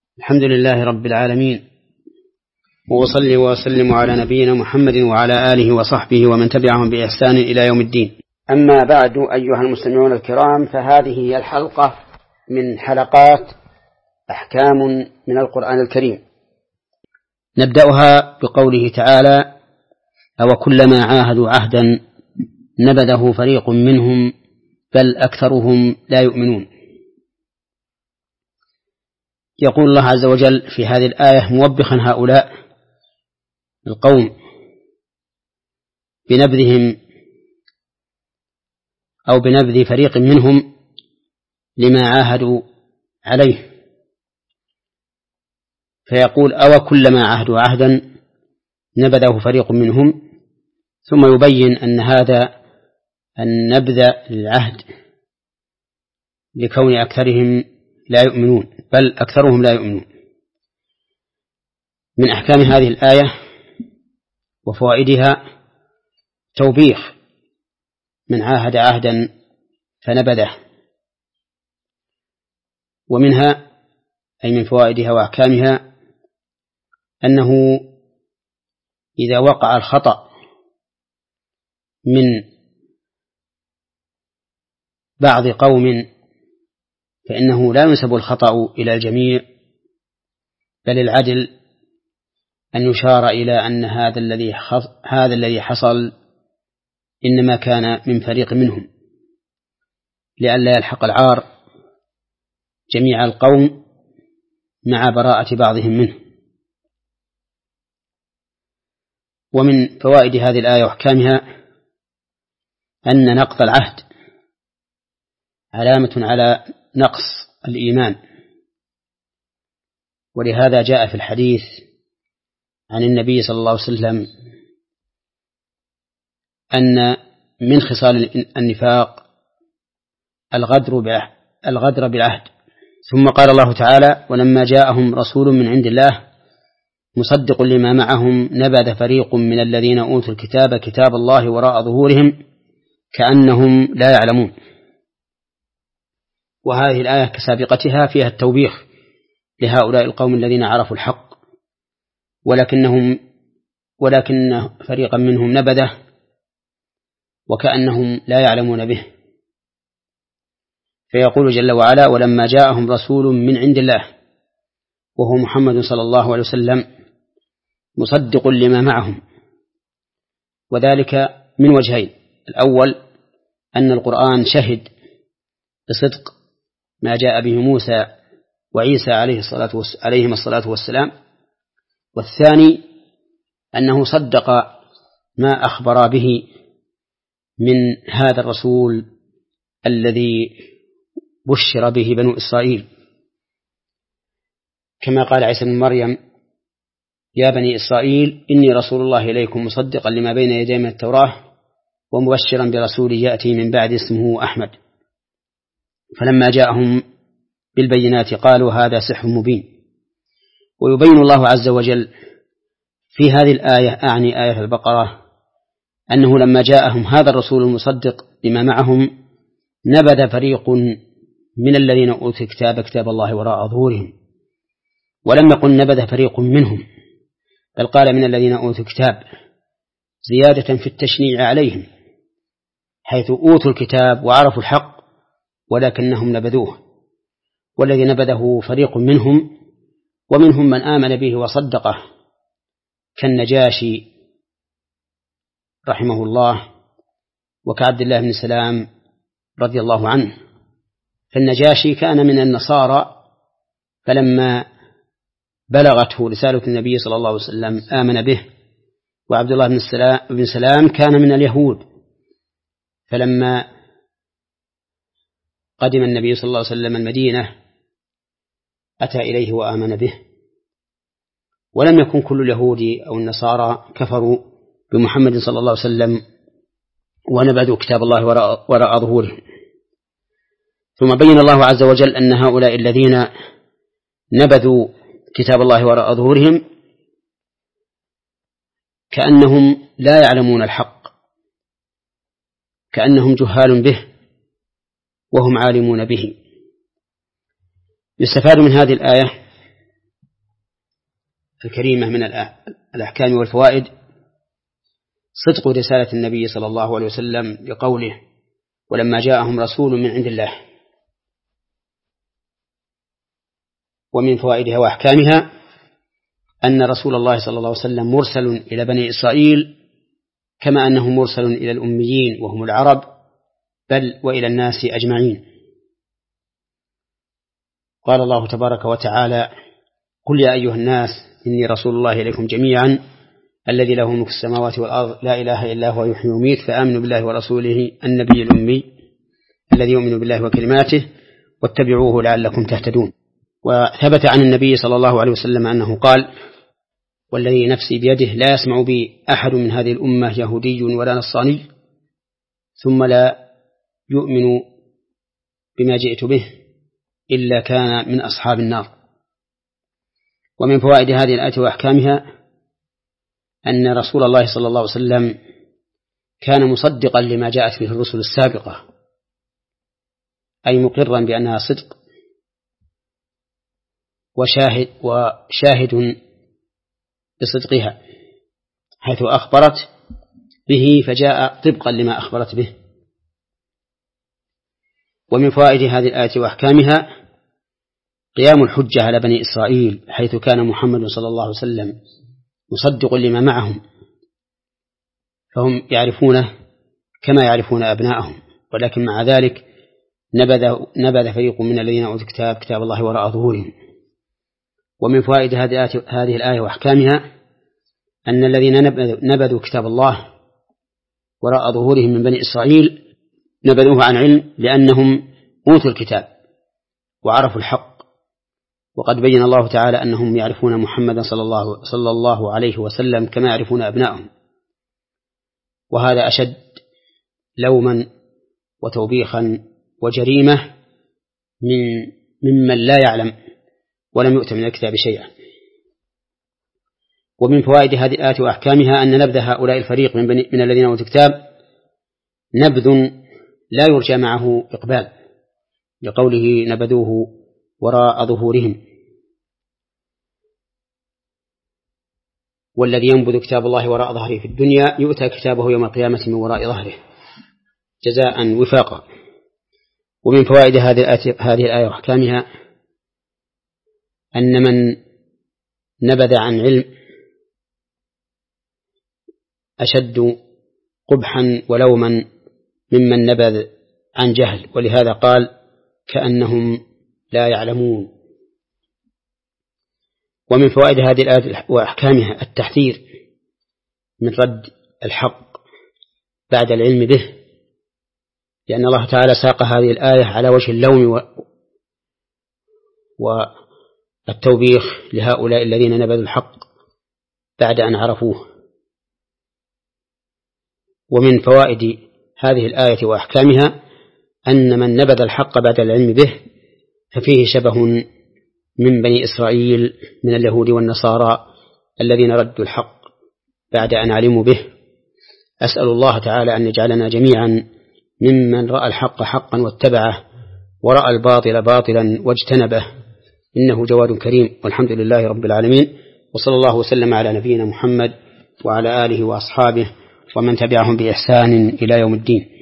الحمد لله رب العالمين، وأصلي وأسلم على نبينا محمد وعلى آله وصحبه ومن تبعهم بإحسان إلى يوم الدين. أما بعد، أيها المستمعون الكرام، فهذه هي الحلقة من حلقات أحكام من القرآن الكريم. نبدأها بقوله تعالى: أوكلما عاهدوا عهدا نبذه فريق منهم بل أكثرهم لا يؤمنون. يقول الله عز وجل في هذه الآية موبخا هؤلاء القوم بنبذهم أو بنبذ فريق منهم لما عاهدوا عليه، فيقول: أوكلما عاهدوا عهدا نبذه فريق منهم، ثم يبين أن هذا النبذ للعهد لكون أكثرهم لا يؤمنون، بل أكثرهم لا يؤمنون. من أحكام هذه الآية وفوائدها توبيخ من عاهد عهدا فنبذه، ومنها أي من فوائدها وأحكامها أنه إذا وقع الخطأ من بعض قوم فإنه لا ينسب الخطأ إلى الجميع، بل العدل أن يشار إلى أن هذا الذي حصل إنما كان من فريق منهم، لئلا يلحق العار جميع القوم مع براءة بعضهم منه. ومن فوائد هذه الآية وأحكامها أن نقض العهد علامة على نقص الإيمان، ولهذا جاء في الحديث عن النبي صلى الله عليه وسلم أن من خصال النفاق الغدر بالعهد. ثم قال الله تعالى: ولما جاءهم رسول من عند الله مصدق لما معهم نبذ فريق من الذين أوتوا الكتاب كتاب الله وراء ظهورهم كأنهم لا يعلمون. وهذه الآية كسابقتها فيها التوبيخ لهؤلاء القوم الذين عرفوا الحق ولكن فريقا منهم نبذه وكأنهم لا يعلمون به. فيقول جل وعلا: ولما جاءهم رسول من عند الله، وهو محمد صلى الله عليه وسلم، مصدق لما معهم، وذلك من وجهين: الأول أن القرآن شهد بصدق ما جاء به موسى وعيسى عليهم الصلاة والسلام، والثاني أنه صدق ما أخبر به من هذا الرسول الذي بشر به بنو إسرائيل، كما قال عيسى بن مريم: يا بني إسرائيل إني رسول الله إليكم مصدقا لما بين يدي من التوراة ومبشرا برسول يأتي من بعد اسمه أحمد. فلما جاءهم بالبينات قالوا هذا سحر مبين. ويبين الله عز وجل في هذه الآية، أعني آية البقرة، أنه لما جاءهم هذا الرسول المصدق لما معهم نبذ فريق من الذين أوتوا الكتاب كتاب الله وراء ظهورهم، ولم يقل نبذ فريق منهم، بل قال من الذين أوتوا الكتاب زيادة في التشنيع عليهم، حيث أوتوا الكتاب وعرفوا الحق ولكنهم نبذوه. والذي نبذه فريق منهم، ومنهم من آمن به وصدقه كالنجاشي رحمه الله وكعبد الله بن سلام رضي الله عنه. فالنجاشي كان من النصارى، فلما بلغته رسالة النبي صلى الله عليه وسلم آمن به. وعبد الله بن سلام كان من اليهود، فلما قدم النبي صلى الله عليه وسلم المدينة أتى إليه وآمن به. ولم يكن كل اليهود أو النصارى كفروا بمحمد صلى الله عليه وسلم ونبذوا كتاب الله وراء ظهورهم. ثم بين الله عز وجل أن هؤلاء الذين نبذوا كتاب الله وراء ظهورهم كأنهم لا يعلمون الحق، كأنهم جهال به وهم عالمون به. يستفاد من هذه الآية الكريمة من الأحكام والفوائد صدق رسالة النبي صلى الله عليه وسلم لقوله ولما جاءهم رسول من عند الله. ومن فوائدها وأحكامها أن رسول الله صلى الله عليه وسلم مرسل إلى بني إسرائيل كما أنه مرسل إلى الأميين وهم العرب بل وإلى الناس أجمعين. قال الله تبارك وتعالى قل يا أيها الناس إني رسول الله إليكم جميعا الذي له ملك السماوات والأرض لا إله إلا هو يحيي ويميت فآمنوا بالله ورسوله النبي الأمي الذي يؤمن بالله وكلماته واتبعوه لعلكم تهتدون. وثبت عن النبي صلى الله عليه وسلم أنه قال والذي نفسي بيده لا يسمع بي أحد من هذه الأمة يهودي ولا نصراني ثم لا يؤمن بما جئت به إلا كان من أصحاب النار. ومن فوائد هذه الآية وأحكامها أن رسول الله صلى الله عليه وسلم كان مصدقا لما جاءت به الرسل السابقة أي مقرا بأنها صدق وشاهد بصدقها حيث أخبرت به فجاء طبقا لما أخبرت به. ومن فوائد هذه الآية وأحكامها قيام الحجة على بني إسرائيل حيث كان محمد صلى الله عليه وسلم مصدق لما معهم فهم يعرفونه كما يعرفون أبناءهم ولكن مع ذلك نبذ فريق من الذين أوتوا كتاب الله وراء ظهورهم. ومن فوائد هذه الآية وأحكامها أن الذين نبذوا كتاب الله وراء ظهورهم من بني إسرائيل نبذوه عن علم لأنهم أوتوا الكتاب وعرفوا الحق وقد بين الله تعالى أنهم يعرفون محمدا صلى الله عليه وسلم كما يعرفون أبنائهم وهذا أشد لوما وتوبيخا وجريمة ممن لا يعلم ولم يؤت من الكتاب شيئا. ومن فوائد هذه الآية وأحكامها أن نبذ هؤلاء الفريق من الذين أوتوا الكتاب نبذ لا يرجى معه إقبال لقوله نبذوه وراء ظهورهم. والذي ينبذ كتاب الله وراء ظهره في الدنيا يؤتى كتابه يوم القيامة من وراء ظهره جزاء وفاقا. ومن فوائد هذه الآية وأحكامها أن من نبذ عن علم أشد قبحا ولوما ممن نبذ عن جهل ولهذا قال كأنهم لا يعلمون. ومن فوائد هذه الآية وأحكامها التحذير من رد الحق بعد العلم به لأن الله تعالى ساق هذه الآية على وجه اللوم والتوبيخ لهؤلاء الذين نبذوا الحق بعد أن عرفوه. ومن فوائد هذه الآية وأحكامها أن من نبذ الحق بعد العلم به ففيه شبه من بني إسرائيل من اليهود والنصارى الذين ردوا الحق بعد أن علموا به. أسأل الله تعالى أن يجعلنا جميعا ممن رأى الحق حقا واتبعه ورأى الباطل باطلا واجتنبه إنه جواد كريم والحمد لله رب العالمين وصلى الله وسلم على نبينا محمد وعلى آله وأصحابه ومن تبعهم بإحسان إلى يوم الدين.